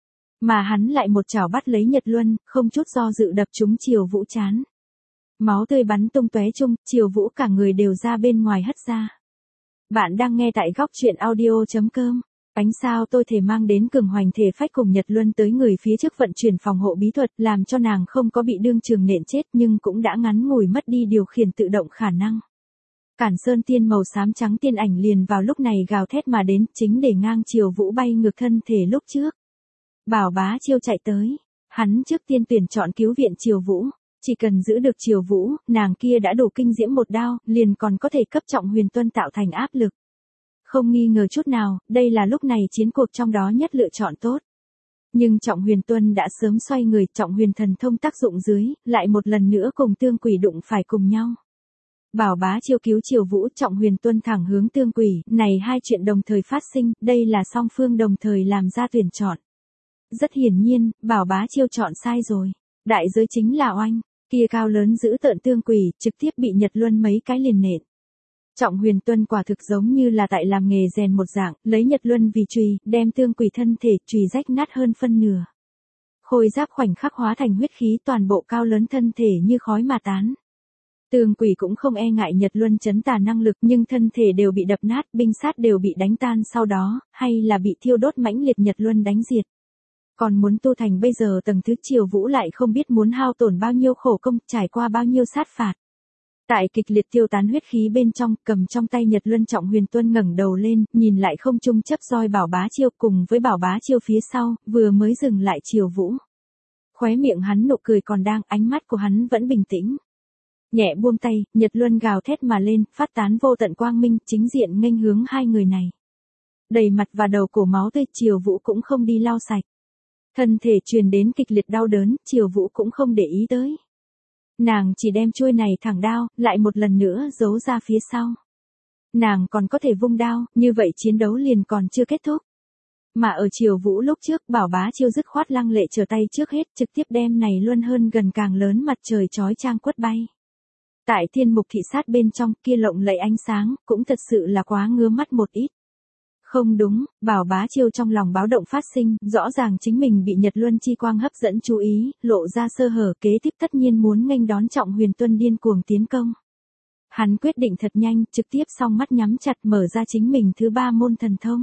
Mà hắn lại một chảo bắt lấy Nhật Luân, không chút do dự đập trúng Triều Vũ trán. Máu tươi bắn tung tóe chung, Triều Vũ cả người đều ra bên ngoài hất ra. Bạn đang nghe tại góc truyện audio.com. Ánh sao tôi thể mang đến cường hoành thể phách cùng Nhật Luân tới người phía trước vận chuyển phòng hộ bí thuật, làm cho nàng không có bị đương trường nện chết nhưng cũng đã ngắn ngủi mất đi điều khiển tự động khả năng. Cản sơn tiên màu xám trắng tiên ảnh liền vào lúc này gào thét mà đến, chính để ngang Triều Vũ bay ngược thân thể lúc trước. Bảo Bá Chiêu chạy tới, hắn trước tiên tuyển chọn cứu viện Triều Vũ, chỉ cần giữ được Triều Vũ, nàng kia đã đủ kinh diễm một đao, liền còn có thể cấp Trọng Huyền Tuân tạo thành áp lực. Không nghi ngờ chút nào, đây là lúc này chiến cuộc trong đó nhất lựa chọn tốt. Nhưng Trọng Huyền Tuân đã sớm xoay người, Trọng Huyền thần thông tác dụng dưới, lại một lần nữa cùng Tương Quỷ đụng phải cùng nhau. Bảo Bá Chiêu cứu Triều Vũ, Trọng Huyền Tuân thẳng hướng Tương Quỷ, này hai chuyện đồng thời phát sinh, đây là song phương đồng thời làm ra tuyển chọn. Rất hiển nhiên, Bảo Bá Chiêu chọn sai rồi. Đại giới chính là oanh, kia cao lớn giữ tợn Tương Quỷ, trực tiếp bị Nhật Luân mấy cái liền nện. Trọng Huyền Tuân quả thực giống như là tại làm nghề rèn một dạng, lấy Nhật Luân vì chùy, đem Tương Quỷ thân thể chùy rách nát hơn phân nửa. Khôi giáp khoảnh khắc hóa thành huyết khí, toàn bộ cao lớn thân thể như khói mà tán. Tương Quỷ cũng không e ngại Nhật Luân chấn tà năng lực, nhưng thân thể đều bị đập nát, binh sát đều bị đánh tan sau đó, hay là bị thiêu đốt mãnh liệt Nhật Luân đánh diệt. Còn muốn tu thành bây giờ tầng thứ, Triều Vũ lại không biết muốn hao tổn bao nhiêu khổ công, trải qua bao nhiêu sát phạt. Tại kịch liệt tiêu tán huyết khí bên trong, cầm trong tay Nhật Luân, Trọng Huyền Tuân ngẩng đầu lên, nhìn lại không trung chấp roi Bảo Bá Chiêu, cùng với Bảo Bá Chiêu phía sau, vừa mới dừng lại Triều Vũ. Khóe miệng hắn nụ cười còn đang, ánh mắt của hắn vẫn bình tĩnh. Nhẹ buông tay, Nhật Luân gào thét mà lên, phát tán vô tận quang minh, chính diện nghênh hướng hai người này. Đầy mặt và đầu cổ máu tươi, Triều Vũ cũng không đi lau sạch. Thân thể truyền đến kịch liệt đau đớn, Triều Vũ cũng không để ý tới. Nàng chỉ đem chuôi này thẳng đao, lại một lần nữa giấu ra phía sau. Nàng còn có thể vung đao, như vậy chiến đấu liền còn chưa kết thúc. Mà ở Triều Vũ lúc trước, Bảo Bá Chiêu dứt khoát lăng lệ trở tay trước hết, trực tiếp đem này luôn hơn gần càng lớn mặt trời chói chang quất bay. Tại thiên mục thị sát bên trong, kia lộng lẫy ánh sáng, cũng thật sự là quá ngứa mắt một ít. Không đúng, Bảo Bá Chiêu trong lòng báo động phát sinh, rõ ràng chính mình bị Nhật Luân chi quang hấp dẫn chú ý, lộ ra sơ hở, kế tiếp tất nhiên muốn nghênh đón Trọng Huyền Tuân điên cuồng tiến công. Hắn quyết định thật nhanh, trực tiếp song mắt nhắm chặt mở ra chính mình thứ 3 môn thần thông.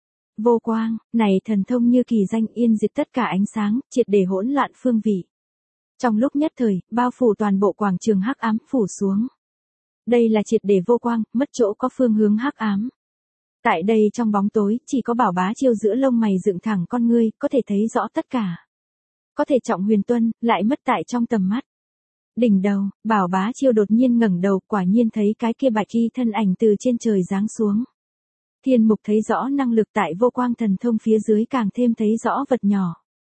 Vô quang, này thần thông như kỳ danh, yên diệt tất cả ánh sáng, triệt để hỗn loạn phương vị. Trong lúc nhất thời, bao phủ toàn bộ quảng trường hắc ám phủ xuống. Đây là triệt để vô quang, mất chỗ có phương hướng hắc ám. Tại đây trong bóng tối, chỉ có Bảo Bá Chiêu giữa lông mày dựng thẳng con ngươi, có thể thấy rõ tất cả. Có thể Trọng Huyền Tuân, lại mất tại trong tầm mắt. Đỉnh đầu, Bảo Bá Chiêu đột nhiên ngẩng đầu, quả nhiên thấy cái kia bạch y thân ảnh từ trên trời giáng xuống. Thiên mục thấy rõ năng lực tại vô quang thần thông phía dưới, càng thêm thấy rõ vật nhỏ.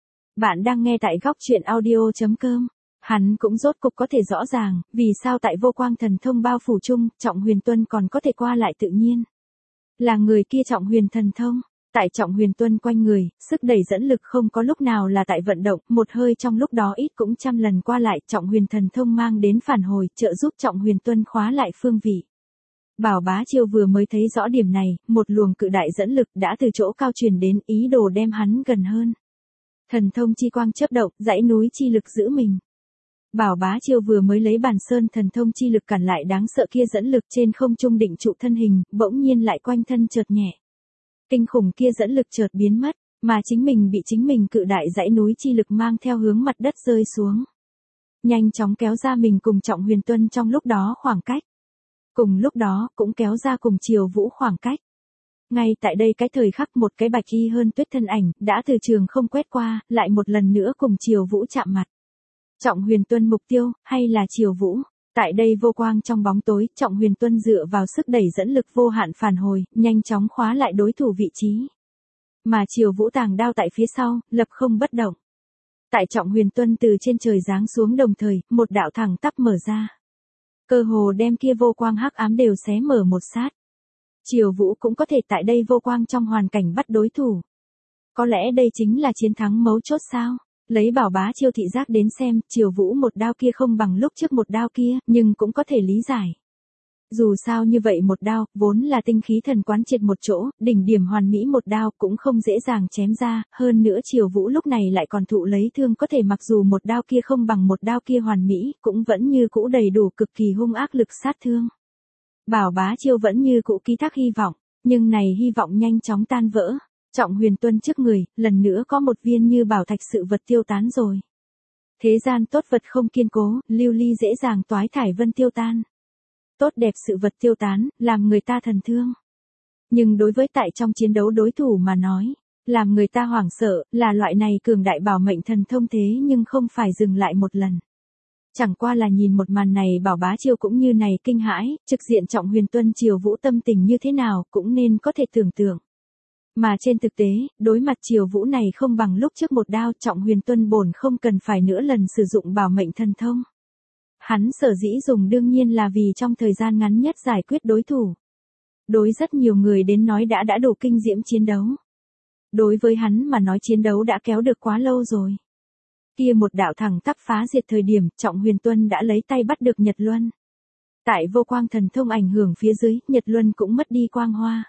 Bạn đang nghe tại góc truyện audio.com. Hắn cũng rốt cục có thể rõ ràng, vì sao tại vô quang thần thông bao phủ chung, Trọng Huyền Tuân còn có thể qua lại tự nhiên. Là người kia Trọng Huyền thần thông, tại Trọng Huyền Tuân quanh người, sức đẩy dẫn lực không có lúc nào là tại vận động, một hơi trong lúc đó ít cũng trăm lần qua lại, Trọng Huyền thần thông mang đến phản hồi, trợ giúp Trọng Huyền Tuân khóa lại phương vị. Bảo Bá Chiêu vừa mới thấy rõ điểm này, một luồng cự đại dẫn lực đã từ chỗ cao truyền đến, ý đồ đem hắn gần hơn. Thần thông chi quang chớp động, dãy núi chi lực giữ mình. Bảo Bá Chiêu vừa mới lấy Bàn Sơn thần thông chi lực cản lại đáng sợ kia dẫn lực, trên không trung định trụ thân hình, bỗng nhiên lại quanh thân chợt nhẹ. Kinh khủng kia dẫn lực chợt biến mất, mà chính mình bị chính mình cự đại dãy núi chi lực mang theo hướng mặt đất rơi xuống. Nhanh chóng kéo ra mình cùng Trọng Huyền Tuân trong lúc đó khoảng cách. Cùng lúc đó, cũng kéo ra cùng Triều Vũ khoảng cách. Ngay tại đây cái thời khắc, một cái bạch y hơn tuyết thân ảnh, đã từ trường không quét qua, lại một lần nữa cùng Triều Vũ chạm mặt. Trọng Huyền Tuân mục tiêu, hay là Triều Vũ? Tại đây vô quang trong bóng tối, Trọng Huyền Tuân dựa vào sức đẩy dẫn lực vô hạn phản hồi, nhanh chóng khóa lại đối thủ vị trí. Mà Triều Vũ tàng đao tại phía sau, lập không bất động. Tại Trọng Huyền Tuân từ trên trời giáng xuống đồng thời, một đạo thẳng tắp mở ra. Cơ hồ đem kia vô quang hắc ám đều xé mở một sát. Triều Vũ cũng có thể tại đây vô quang trong hoàn cảnh bắt đối thủ. Có lẽ đây chính là chiến thắng mấu chốt sao? Lấy Bảo Bá Chiêu thị giác đến xem, Triều Vũ một đao kia không bằng lúc trước một đao kia, nhưng cũng có thể lý giải. Dù sao như vậy một đao, vốn là tinh khí thần quán triệt một chỗ, đỉnh điểm hoàn mỹ một đao cũng không dễ dàng chém ra, hơn nữa Triều Vũ lúc này lại còn thụ lấy thương, có thể mặc dù một đao kia không bằng một đao kia hoàn mỹ, cũng vẫn như cũ đầy đủ cực kỳ hung ác lực sát thương. Bảo Bá Chiêu vẫn như cũ ký thác hy vọng, nhưng này hy vọng nhanh chóng tan vỡ. Trọng Huyền Tuân trước người, lần nữa có một viên như bảo thạch sự vật tiêu tán rồi. Thế gian tốt vật không kiên cố, lưu ly dễ dàng toái thải vân tiêu tan. Tốt đẹp sự vật tiêu tán, làm người ta thần thương. Nhưng đối với tại trong chiến đấu đối thủ mà nói, làm người ta hoảng sợ, là loại này cường đại bảo mệnh thần thông thế nhưng không phải dừng lại một lần. Chẳng qua là nhìn một màn này Bảo Bá Chiêu cũng như này kinh hãi, trực diện Trọng Huyền Tuân Triều Vũ tâm tình như thế nào cũng nên có thể tưởng tượng. Mà trên thực tế, đối mặt Triều Vũ này không bằng lúc trước một đao, Trọng Huyền Tuân bổn không cần phải nữa lần sử dụng bảo mệnh thần thông. Hắn sở dĩ dùng đương nhiên là vì trong thời gian ngắn nhất giải quyết đối thủ. Đối rất nhiều người đến nói đã đủ kinh diễm chiến đấu. Đối với hắn mà nói chiến đấu đã kéo được quá lâu rồi. Kia một đạo thẳng tắp phá diệt thời điểm, Trọng Huyền Tuân đã lấy tay bắt được Nhật Luân. Tại vô quang thần thông ảnh hưởng phía dưới, Nhật Luân cũng mất đi quang hoa.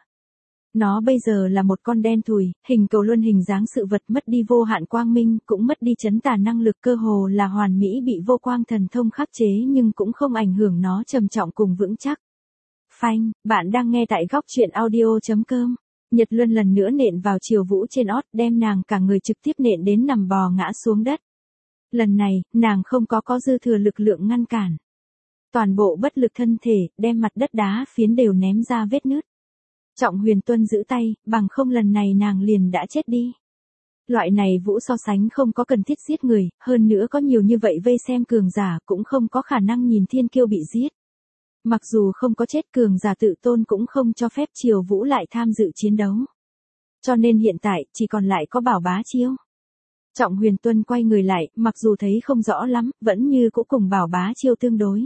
Nó bây giờ là một con đen thùi, hình cầu luân hình dáng sự vật mất đi vô hạn quang minh, cũng mất đi chấn tà năng lực cơ hồ là hoàn mỹ bị vô quang thần thông khắc chế nhưng cũng không ảnh hưởng nó trầm trọng cùng vững chắc. Phanh, bạn đang nghe tại góc truyện audio.com. Nhật Luân lần nữa nện vào Triều Vũ trên ót, đem nàng cả người trực tiếp nện đến nằm bò ngã xuống đất. Lần này, nàng không có dư thừa lực lượng ngăn cản. Toàn bộ bất lực thân thể, đem mặt đất đá phiến đều ném ra vết nứt. Trọng Huyền Tuân giữ tay, bằng không lần này nàng liền đã chết đi. Loại này Vũ so sánh không có cần thiết giết người, hơn nữa có nhiều như vậy vây xem cường giả cũng không có khả năng nhìn thiên kiêu bị giết. Mặc dù không có chết cường giả tự tôn cũng không cho phép Triều Vũ lại tham dự chiến đấu. Cho nên hiện tại chỉ còn lại có Bảo Bá Chiêu. Trọng Huyền Tuân quay người lại, mặc dù thấy không rõ lắm, vẫn như cũ cùng Bảo Bá Chiêu tương đối.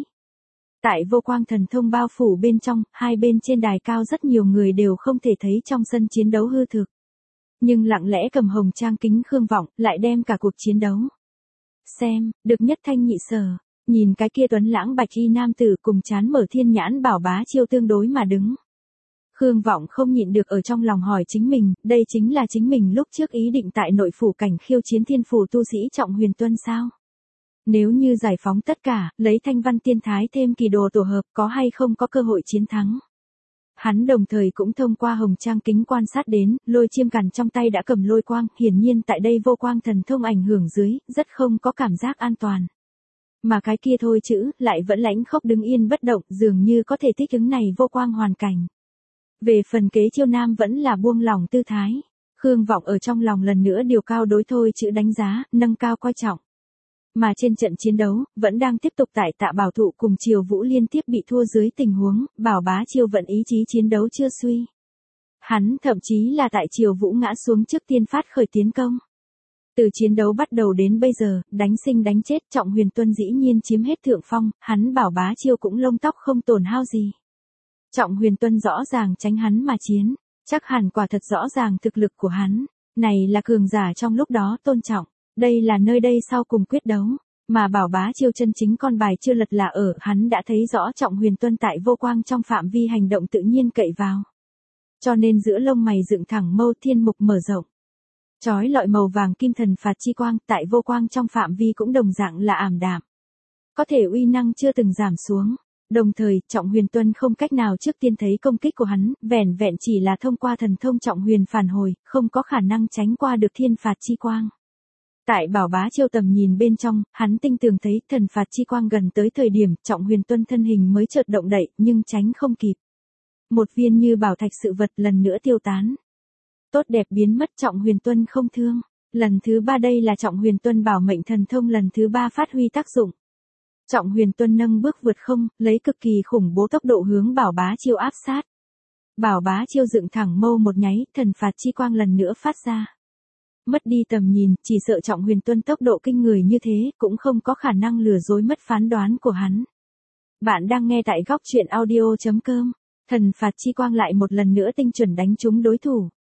Tại vô quang thần thông bao phủ bên trong, hai bên trên đài cao rất nhiều người đều không thể thấy trong sân chiến đấu hư thực. Nhưng lặng lẽ cầm hồng trang kính Khương Vọng, lại đem cả cuộc chiến đấu. Xem, được nhất thanh nhị sở, nhìn cái kia tuấn lãng bạch y nam tử cùng chán mở thiên nhãn Bảo Bá Chiêu tương đối mà đứng. Khương Vọng không nhịn được ở trong lòng hỏi chính mình, đây chính là chính mình lúc trước ý định tại nội phủ cảnh khiêu chiến thiên phủ tu sĩ Trọng Huyền Tuân sao? Nếu như giải phóng tất cả, lấy thanh văn tiên thái thêm kỳ đồ tổ hợp có hay không có cơ hội chiến thắng. Hắn đồng thời cũng thông qua hồng trang kính quan sát đến, lôi chiêm cằn trong tay đã cầm lôi quang, hiển nhiên tại đây vô quang thần thông ảnh hưởng dưới, rất không có cảm giác an toàn. Mà cái kia thôi chữ, lại vẫn lãnh khốc đứng yên bất động, dường như có thể thích ứng này vô quang hoàn cảnh. Về phần kế chiêu nam vẫn là buông lỏng tư thái. Khương Vọng ở trong lòng lần nữa điều cao đối thôi chữ đánh giá, nâng cao coi trọng. Mà trên trận chiến đấu, vẫn đang tiếp tục tại Tạ Bảo Thụ cùng Triều Vũ liên tiếp bị thua dưới tình huống, Bảo Bá Chiêu vẫn ý chí chiến đấu chưa suy. Hắn thậm chí là tại Triều Vũ ngã xuống trước tiên phát khởi tiến công. Từ chiến đấu bắt đầu đến bây giờ, đánh sinh đánh chết Trọng Huyền Tuân dĩ nhiên chiếm hết thượng phong, hắn Bảo Bá Chiêu cũng lông tóc không tổn hao gì. Trọng Huyền Tuân rõ ràng tránh hắn mà chiến, chắc hẳn quả thật rõ ràng thực lực của hắn, này là cường giả trong lúc đó tôn trọng. Đây là nơi đây sau cùng quyết đấu, mà Bảo Bá Chiêu chân chính con bài chưa lật là ở, hắn đã thấy rõ Trọng Huyền Tuân tại vô quang trong phạm vi hành động tự nhiên cậy vào. Cho nên giữa lông mày dựng thẳng mâu thiên mục mở rộng. Chói lọi màu vàng kim thần phạt chi quang tại vô quang trong phạm vi cũng đồng dạng là ảm đạm. Có thể uy năng chưa từng giảm xuống. Đồng thời, Trọng Huyền Tuân không cách nào trước tiên thấy công kích của hắn, vẻn vẹn chỉ là thông qua thần thông Trọng Huyền phản hồi, không có khả năng tránh qua được thiên phạt chi quang. Tại Bảo Bá Chiêu tầm nhìn bên trong, hắn tinh tường thấy thần phạt chi quang gần tới thời điểm Trọng Huyền Tuân thân hình mới chợt động đậy, nhưng tránh không kịp. Một viên như bảo thạch sự vật lần nữa tiêu tán. Tốt đẹp biến mất Trọng Huyền Tuân không thương. Lần thứ 3 đây là Trọng Huyền Tuân bảo mệnh thần thông lần thứ 3 phát huy tác dụng. Trọng Huyền Tuân nâng bước vượt không, lấy cực kỳ khủng bố tốc độ hướng Bảo Bá Chiêu áp sát. Bảo Bá Chiêu dựng thẳng mâu một nháy, thần phạt chi quang lần nữa phát ra. Mất đi tầm nhìn, chỉ sợ Trọng Huyền Tuân tốc độ kinh người như thế, cũng không có khả năng lừa dối mất phán đoán của hắn. Bạn đang nghe tại góc truyện audio.com. Thần phạt chi quang lại một lần nữa tinh chuẩn đánh trúng đối thủ.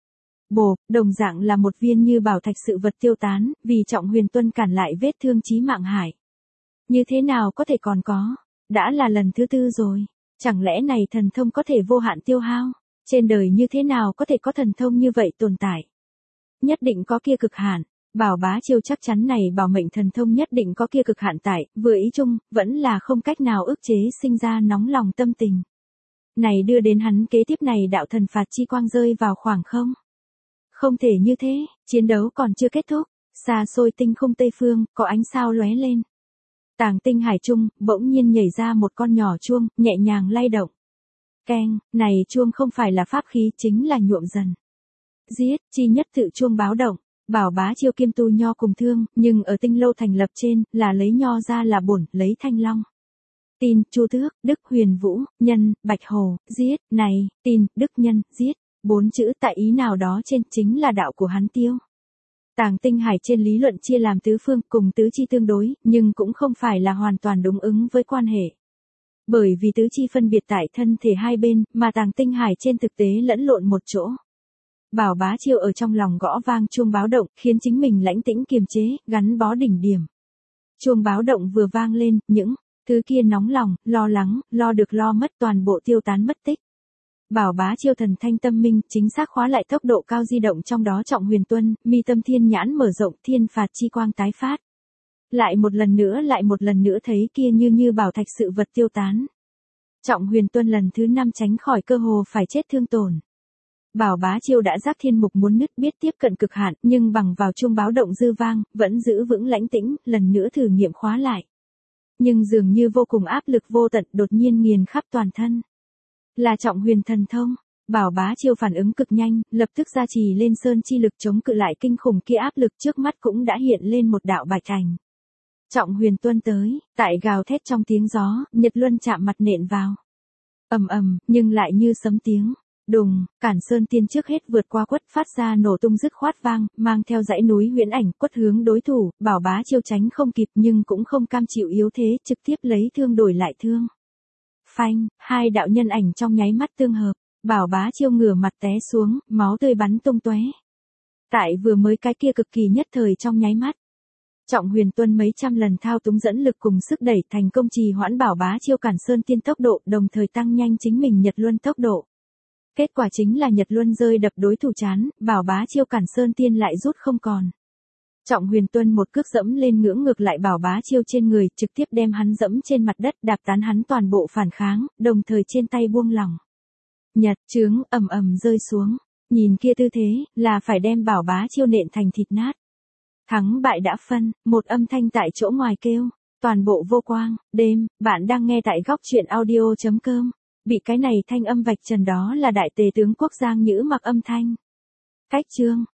Bộp, đồng dạng là một viên như bảo thạch sự vật tiêu tán, vì Trọng Huyền Tuân cản lại vết thương chí mạng hại. Như thế nào có thể còn có? Đã là lần thứ 4 rồi. Chẳng lẽ này thần thông có thể vô hạn tiêu hao? Trên đời như thế nào có thể có thần thông như vậy tồn tại? Nhất định có kia cực hạn. Bảo Bá Chiêu chắc chắn này bảo mệnh thần thông nhất định có kia cực hạn tại, vừa ý chung, vẫn là không cách nào ức chế sinh ra nóng lòng tâm tình. Này đưa đến hắn kế tiếp này đạo thần phạt chi quang rơi vào khoảng không. Không thể như thế, chiến đấu còn chưa kết thúc, xa xôi tinh không tây phương, có ánh sao lóe lên. Tàng tinh hải trung, bỗng nhiên nhảy ra một con nhỏ chuông, nhẹ nhàng lay động. Keng, này chuông không phải là pháp khí, chính là nhuộm dần. Giết, chi nhất tự chuông báo động. Bảo Bá Chiêu kiêm tu nho cùng thương, nhưng ở tinh lâu thành lập trên, là lấy nho ra là bổn, lấy thanh long. Tin, Chu Tước, Đức Huyền Vũ, Nhân, Bạch Hồ, giết, này, tin, Đức Nhân, giết. 4 chữ tại ý nào đó trên chính là đạo của hắn tiêu. Tàng tinh hải trên lý luận chia làm tứ phương cùng tứ chi tương đối, nhưng cũng không phải là hoàn toàn đúng ứng với quan hệ. Bởi vì tứ chi phân biệt tại thân thể hai bên, mà tàng tinh hải trên thực tế lẫn lộn một chỗ. Bảo Bá Chiêu ở trong lòng gõ vang chuông báo động, khiến chính mình lãnh tĩnh kiềm chế, gắn bó đỉnh điểm. Chuông báo động vừa vang lên, những thứ kia nóng lòng, lo lắng, lo được lo mất toàn bộ tiêu tán mất tích. Bảo Bá Chiêu thần thanh tâm minh, chính xác khóa lại tốc độ cao di động trong đó Trọng Huyền Tuân, mi tâm thiên nhãn mở rộng, thiên phạt chi quang tái phát. Lại một lần nữa thấy kia như bảo thạch sự vật tiêu tán. Trọng Huyền Tuân lần thứ 5 tránh khỏi cơ hồ phải chết thương tổn. Bảo Bá Chiêu đã giác thiên mục muốn nứt, biết tiếp cận cực hạn, nhưng bằng vào chuông báo động dư vang, vẫn giữ vững lãnh tĩnh, lần nữa thử nghiệm khóa lại. Nhưng dường như vô cùng áp lực vô tận đột nhiên nghiền khắp toàn thân. Là Trọng Huyền thần thông. Bảo Bá Chiêu phản ứng cực nhanh, lập tức gia trì lên sơn chi lực chống cự lại kinh khủng kia áp lực, trước mắt cũng đã hiện lên một đạo bạch ảnh. Trọng Huyền Tuân tới, tại gào thét trong tiếng gió, Nhật Luân chạm mặt nện vào. Ầm ầm, nhưng lại như sấm tiếng. Đùng, Cản Sơn Tiên trước hết vượt qua quất phát ra nổ tung dứt khoát vang, mang theo dãy núi huyễn ảnh quất hướng đối thủ, Bảo Bá Chiêu tránh không kịp nhưng cũng không cam chịu yếu thế, trực tiếp lấy thương đổi lại thương. Phanh, hai đạo nhân ảnh trong nháy mắt tương hợp, Bảo Bá Chiêu ngửa mặt té xuống, máu tươi bắn tung tóe. Tại vừa mới cái kia cực kỳ nhất thời trong nháy mắt. Trọng Huyền Tuân mấy trăm lần thao túng dẫn lực cùng sức đẩy thành công trì hoãn Bảo Bá Chiêu Cản Sơn Tiên tốc độ, đồng thời tăng nhanh chính mình Nhật Luân tốc độ. Kết quả chính là Nhật Luân rơi đập đối thủ chán, Bảo Bá Chiêu Cản Sơn Tiên lại rút không còn. Trọng Huyền Tuân một cước dẫm lên ngưỡng ngược lại Bảo Bá Chiêu trên người, trực tiếp đem hắn dẫm trên mặt đất, đạp tán hắn toàn bộ phản kháng, đồng thời trên tay buông lỏng. Nhật chướng ầm ầm rơi xuống, nhìn kia tư thế, là phải đem Bảo Bá Chiêu nện thành thịt nát. Thắng bại đã phân, một âm thanh tại chỗ ngoài kêu, toàn bộ vô quang, đêm, bạn đang nghe tại góc truyện audio.com. Bị cái này thanh âm vạch trần đó là đại tề tướng quốc Giang Nhữ Mặc âm thanh. Cách chương